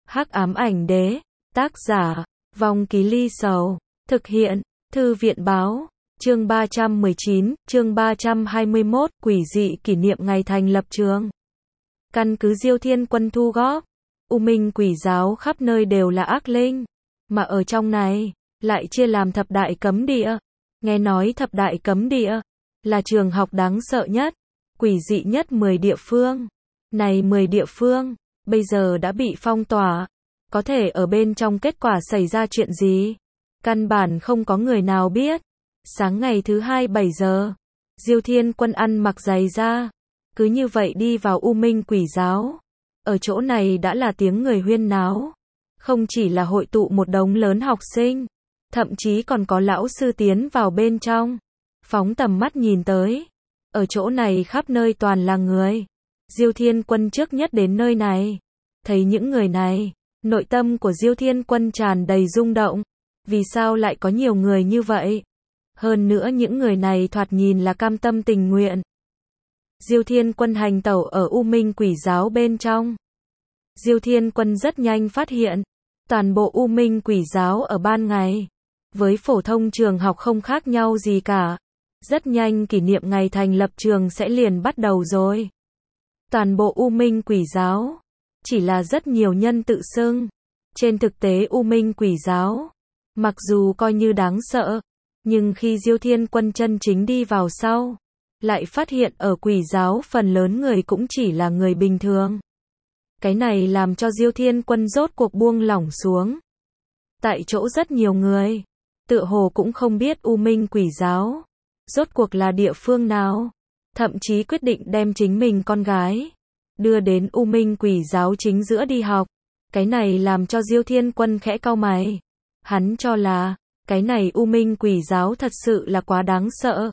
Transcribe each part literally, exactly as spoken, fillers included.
Hắc ám ảnh đế, tác giả, Vong Ký Ly Sầu, thực hiện, Thư viện báo, chương ba trăm mười chín, chương ba trăm hai mươi mốt, quỷ dị kỷ niệm ngày thành lập trường. Căn cứ Diêu Thiên Quân thu góp, U Minh quỷ giáo khắp nơi đều là ác linh, mà ở trong này, lại chia làm thập đại cấm địa. Nghe nói thập đại cấm địa, là trường học đáng sợ nhất, quỷ dị nhất mười địa phương. Này mười địa phương, bây giờ đã bị phong tỏa, có thể ở bên trong kết quả xảy ra chuyện gì? Căn bản không có người nào biết. Sáng ngày thứ hai bảy giờ, Diêu Thiên Quân ăn mặc giày ra, cứ như vậy đi vào U Minh quỷ giáo. Ở chỗ này đã là tiếng người huyên náo, không chỉ là hội tụ một đống lớn học sinh, thậm chí còn có lão sư tiến vào bên trong. Phóng tầm mắt nhìn tới, ở chỗ này khắp nơi toàn là người. Diêu Thiên Quân trước nhất đến nơi này, thấy những người này, nội tâm của Diêu Thiên Quân tràn đầy rung động. Vì sao lại có nhiều người như vậy? Hơn nữa những người này thoạt nhìn là cam tâm tình nguyện. Diêu Thiên Quân hành tẩu ở U Minh quỷ giáo bên trong. Diêu Thiên Quân rất nhanh phát hiện, toàn bộ U Minh quỷ giáo ở ban ngày, với phổ thông trường học không khác nhau gì cả. Rất nhanh kỷ niệm ngày thành lập trường sẽ liền bắt đầu rồi. Toàn bộ U Minh quỷ giáo, chỉ là rất nhiều nhân tự xưng. Trên thực tế U Minh quỷ giáo, mặc dù coi như đáng sợ, nhưng khi Diêu Thiên Quân chân chính đi vào sau, lại phát hiện ở quỷ giáo phần lớn người cũng chỉ là người bình thường. Cái này làm cho Diêu Thiên Quân rốt cuộc buông lỏng xuống. Tại chỗ rất nhiều người, tựa hồ cũng không biết U Minh quỷ giáo, rốt cuộc là địa phương nào, thậm chí quyết định đem chính mình con gái, đưa đến U Minh quỷ giáo chính giữa đi học. Cái này làm cho Diêu Thiên Quân khẽ cau mày. Hắn cho là, cái này U Minh quỷ giáo thật sự là quá đáng sợ.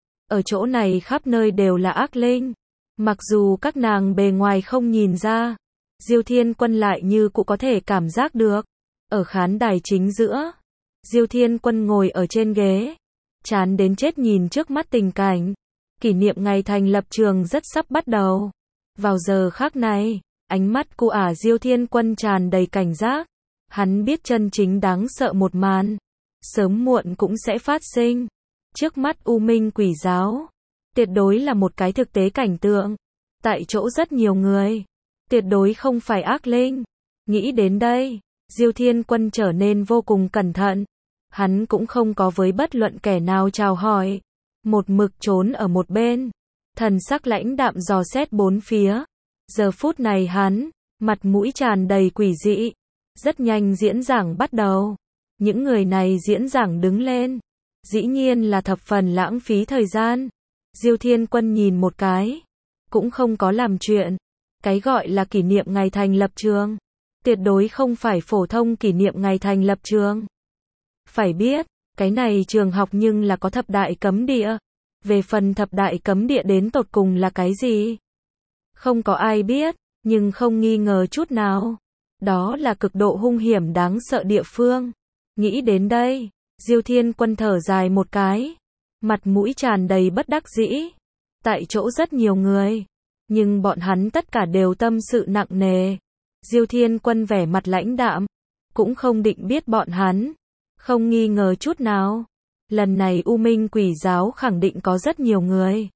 Ở chỗ này khắp nơi đều là ác linh. Mặc dù các nàng bề ngoài không nhìn ra, Diêu Thiên Quân lại như cũng có thể cảm giác được. Ở khán đài chính giữa, Diêu Thiên Quân ngồi ở trên ghế, chán đến chết nhìn trước mắt tình cảnh. Kỷ niệm ngày thành lập trường rất sắp bắt đầu. Vào giờ khắc này, ánh mắt của ả Diêu Thiên Quân tràn đầy cảnh giác. Hắn biết chân chính đáng sợ một màn, sớm muộn cũng sẽ phát sinh. Trước mắt U Minh quỷ giáo, tuyệt đối là một cái thực tế cảnh tượng. Tại chỗ rất nhiều người, tuyệt đối không phải ác linh. Nghĩ đến đây, Diêu Thiên Quân trở nên vô cùng cẩn thận. Hắn cũng không có với bất luận kẻ nào chào hỏi, một mực trốn ở một bên, thần sắc lãnh đạm dò xét bốn phía. Giờ phút này hắn, mặt mũi tràn đầy quỷ dị. Rất nhanh diễn giảng bắt đầu. Những người này diễn giảng đứng lên, dĩ nhiên là thập phần lãng phí thời gian. Diêu Thiên Quân nhìn một cái, cũng không có làm chuyện. Cái gọi là kỷ niệm ngày thành lập trường, tuyệt đối không phải phổ thông kỷ niệm ngày thành lập trường. Phải biết, cái này trường học nhưng là có thập đại cấm địa. Về phần thập đại cấm địa đến tột cùng là cái gì? Không có ai biết, nhưng không nghi ngờ chút nào. Đó là cực độ hung hiểm đáng sợ địa phương. Nghĩ đến đây, Diêu Thiên Quân thở dài một cái, mặt mũi tràn đầy bất đắc dĩ. Tại chỗ rất nhiều người, nhưng bọn hắn tất cả đều tâm sự nặng nề. Diêu Thiên Quân vẻ mặt lãnh đạm, cũng không định biết bọn hắn. Không nghi ngờ chút nào, lần này U Minh quỷ giáo khẳng định có rất nhiều người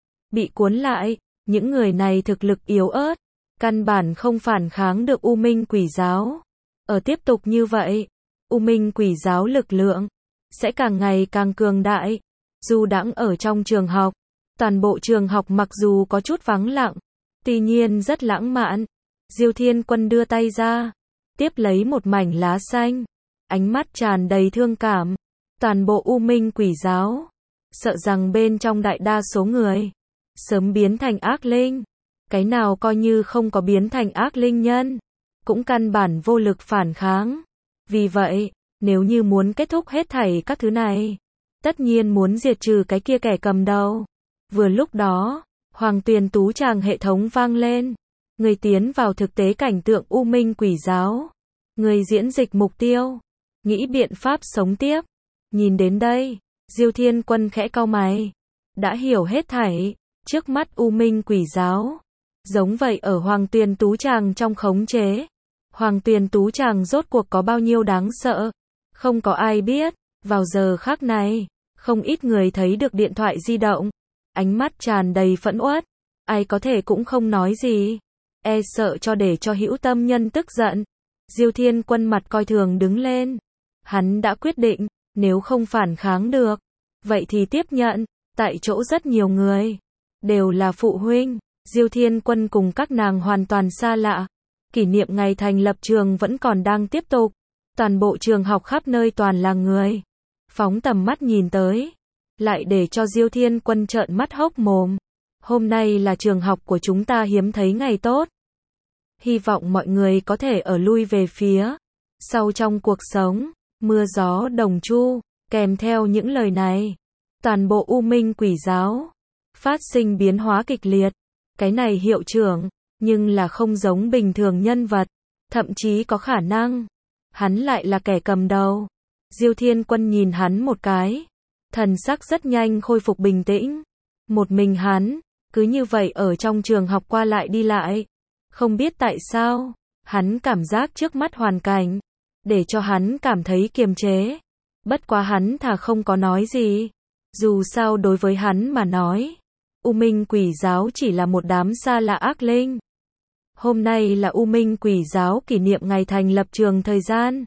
bị cuốn lại. Những người này thực lực yếu ớt, căn bản không phản kháng được U Minh quỷ giáo. Ở tiếp tục như vậy, U Minh quỷ giáo lực lượng sẽ càng ngày càng cường đại. Dù đãng ở trong trường học, toàn bộ trường học mặc dù có chút vắng lặng, tuy nhiên rất lãng mạn. Diêu Thiên Quân đưa tay ra, tiếp lấy một mảnh lá xanh, ánh mắt tràn đầy thương cảm. Toàn bộ U Minh quỷ giáo, sợ rằng bên trong đại đa số người sớm biến thành ác linh. Cái nào coi như không có biến thành ác linh nhân, cũng căn bản vô lực phản kháng. Vì vậy, nếu như muốn kết thúc hết thảy các thứ này, tất nhiên muốn diệt trừ cái kia kẻ cầm đầu. Vừa lúc đó, Hoàng Tuyền Tú Tràng hệ thống vang lên. Người tiến vào thực tế cảnh tượng U Minh quỷ giáo. Người diễn dịch mục tiêu, nghĩ biện pháp sống tiếp. Nhìn đến đây, Diêu Thiên Quân khẽ cau mày. Đã hiểu hết thảy, trước mắt U Minh quỷ giáo, giống vậy ở Hoàng Tuyền Tú Tràng trong khống chế. Hoàng Tuyền Tú chàng rốt cuộc có bao nhiêu đáng sợ? Không có ai biết. Vào giờ khắc này, không ít người thấy được điện thoại di động. Ánh mắt tràn đầy phẫn uất. Ai có thể cũng không nói gì. E sợ cho để cho Hữu Tâm Nhân tức giận. Diêu Thiên Quân mặt coi thường đứng lên. Hắn đã quyết định, nếu không phản kháng được, vậy thì tiếp nhận. Tại chỗ rất nhiều người, đều là phụ huynh. Diêu Thiên Quân cùng các nàng hoàn toàn xa lạ. Kỷ niệm ngày thành lập trường vẫn còn đang tiếp tục. Toàn bộ trường học khắp nơi toàn là người. Phóng tầm mắt nhìn tới, lại để cho Diêu Thiên Quân trợn mắt hốc mồm. Hôm nay là trường học của chúng ta hiếm thấy ngày tốt. Hy vọng mọi người có thể ở lui về phía sau trong cuộc sống. Mưa gió đồng chu, kèm theo những lời này, toàn bộ U Minh Quỷ Giáo phát sinh biến hóa kịch liệt. Cái này hiệu trưởng, nhưng là không giống bình thường nhân vật, thậm chí có khả năng hắn lại là kẻ cầm đầu. Diêu Thiên Quân nhìn hắn một cái, thần sắc rất nhanh khôi phục bình tĩnh. Một mình hắn, cứ như vậy ở trong trường học qua lại đi lại. Không biết tại sao, hắn cảm giác trước mắt hoàn cảnh, để cho hắn cảm thấy kiềm chế. Bất quá hắn thà không có nói gì. Dù sao đối với hắn mà nói, U Minh Quỷ Giáo chỉ là một đám xa lạ ác linh. Hôm nay là U Minh Quỷ Giáo kỷ niệm ngày thành lập trường thời gian.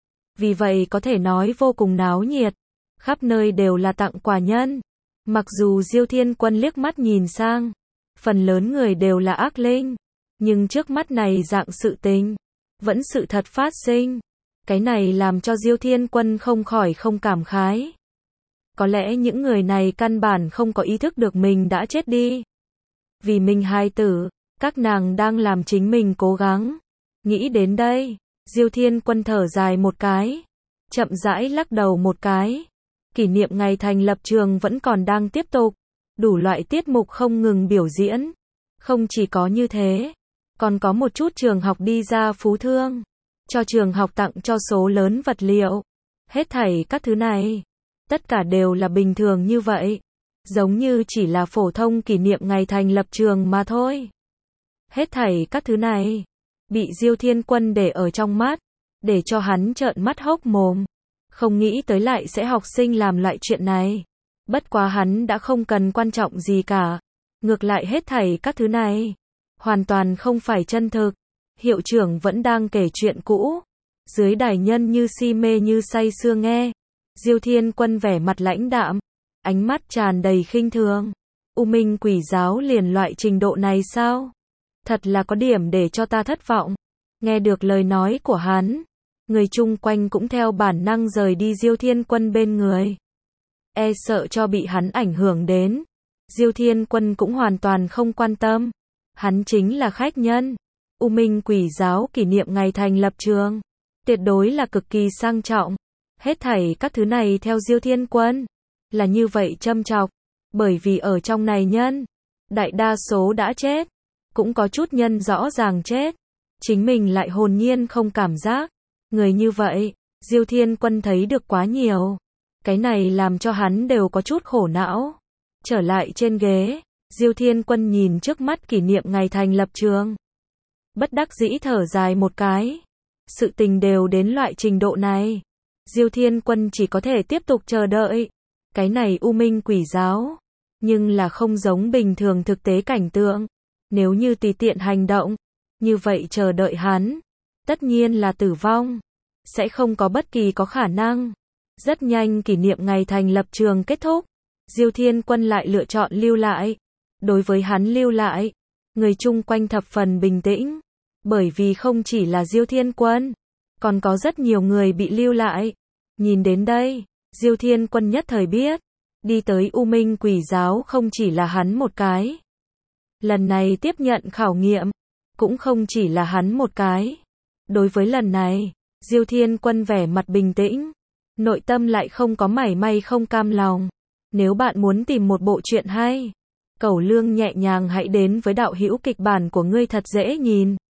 Vì vậy có thể nói vô cùng náo nhiệt. Khắp nơi đều là tặng quà nhân. Mặc dù Diêu Thiên Quân liếc mắt nhìn sang, phần lớn người đều là ác linh. Nhưng trước mắt này dạng sự tình, vẫn sự thật phát sinh. Cái này làm cho Diêu Thiên Quân không khỏi không cảm khái. Có lẽ những người này căn bản không có ý thức được mình đã chết đi. Vì mình hài tử, các nàng đang làm chính mình cố gắng. Nghĩ đến đây, Diêu Thiên Quân thở dài một cái, chậm rãi lắc đầu một cái. Kỷ niệm ngày thành lập trường vẫn còn đang tiếp tục, đủ loại tiết mục không ngừng biểu diễn. Không chỉ có như thế, còn có một chút trường học đi ra phú thương, cho trường học tặng cho số lớn vật liệu. Hết thảy các thứ này, tất cả đều là bình thường như vậy, giống như chỉ là phổ thông kỷ niệm ngày thành lập trường mà thôi. Hết thảy các thứ này, bị Diêu Thiên Quân để ở trong mắt, để cho hắn trợn mắt hốc mồm. Không nghĩ tới lại sẽ học sinh làm loại chuyện này. Bất quá hắn đã không cần quan trọng gì cả. Ngược lại hết thảy các thứ này, hoàn toàn không phải chân thực. Hiệu trưởng vẫn đang kể chuyện cũ. Dưới đài nhân như si mê như say sưa nghe. Diêu Thiên Quân vẻ mặt lãnh đạm, ánh mắt tràn đầy khinh thường. U Minh Quỷ Giáo liền loại trình độ này sao? Thật là có điểm để cho ta thất vọng. Nghe được lời nói của hắn, người chung quanh cũng theo bản năng rời đi Diêu Thiên Quân bên người. E sợ cho bị hắn ảnh hưởng đến. Diêu Thiên Quân cũng hoàn toàn không quan tâm. Hắn chính là khách nhân. U Minh Quỷ Giáo kỷ niệm ngày thành lập trường, tuyệt đối là cực kỳ sang trọng. Hết thảy các thứ này theo Diêu Thiên Quân, là như vậy châm chọc. Bởi vì ở trong này nhân, đại đa số đã chết. Cũng có chút nhân rõ ràng chết. Chính mình lại hồn nhiên không cảm giác. Người như vậy, Diêu Thiên Quân thấy được quá nhiều. Cái này làm cho hắn đều có chút khổ não. Trở lại trên ghế, Diêu Thiên Quân nhìn trước mắt kỷ niệm ngày thành lập trường. Bất đắc dĩ thở dài một cái. Sự tình đều đến loại trình độ này. Diêu Thiên Quân chỉ có thể tiếp tục chờ đợi. Cái này U Minh Quỷ Giáo, nhưng là không giống bình thường thực tế cảnh tượng. Nếu như tùy tiện hành động, như vậy chờ đợi hắn, tất nhiên là tử vong. Sẽ không có bất kỳ có khả năng. Rất nhanh kỷ niệm ngày thành lập trường kết thúc. Diêu Thiên Quân lại lựa chọn lưu lại. Đối với hắn lưu lại, người chung quanh thập phần bình tĩnh. Bởi vì không chỉ là Diêu Thiên Quân, còn có rất nhiều người bị lưu lại. Nhìn đến đây, Diêu Thiên Quân nhất thời biết, đi tới U Minh Quỷ Giáo không chỉ là hắn một cái. Lần này tiếp nhận khảo nghiệm, cũng không chỉ là hắn một cái. Đối với lần này, Diêu Thiên Quân vẻ mặt bình tĩnh, nội tâm lại không có mảy may không cam lòng. Nếu bạn muốn tìm một bộ truyện hay, Cẩu Lương nhẹ nhàng hãy đến với đạo hữu kịch bản của ngươi thật dễ nhìn.